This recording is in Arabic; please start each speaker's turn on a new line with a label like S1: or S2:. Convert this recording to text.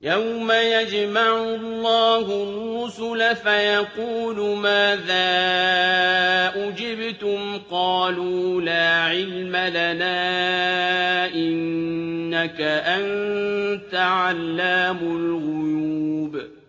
S1: يَوْمَ يَجْمَعُ اللَّهُ الرُّسُلَ فَيَقُولُ مَاذَا أُجِبْتُمْ ۖ قَالُوا لَا عِلْمَ لَنَا ۖ إِنَّكَ أَنتَ عَلَّامُ الْغُيُوبِ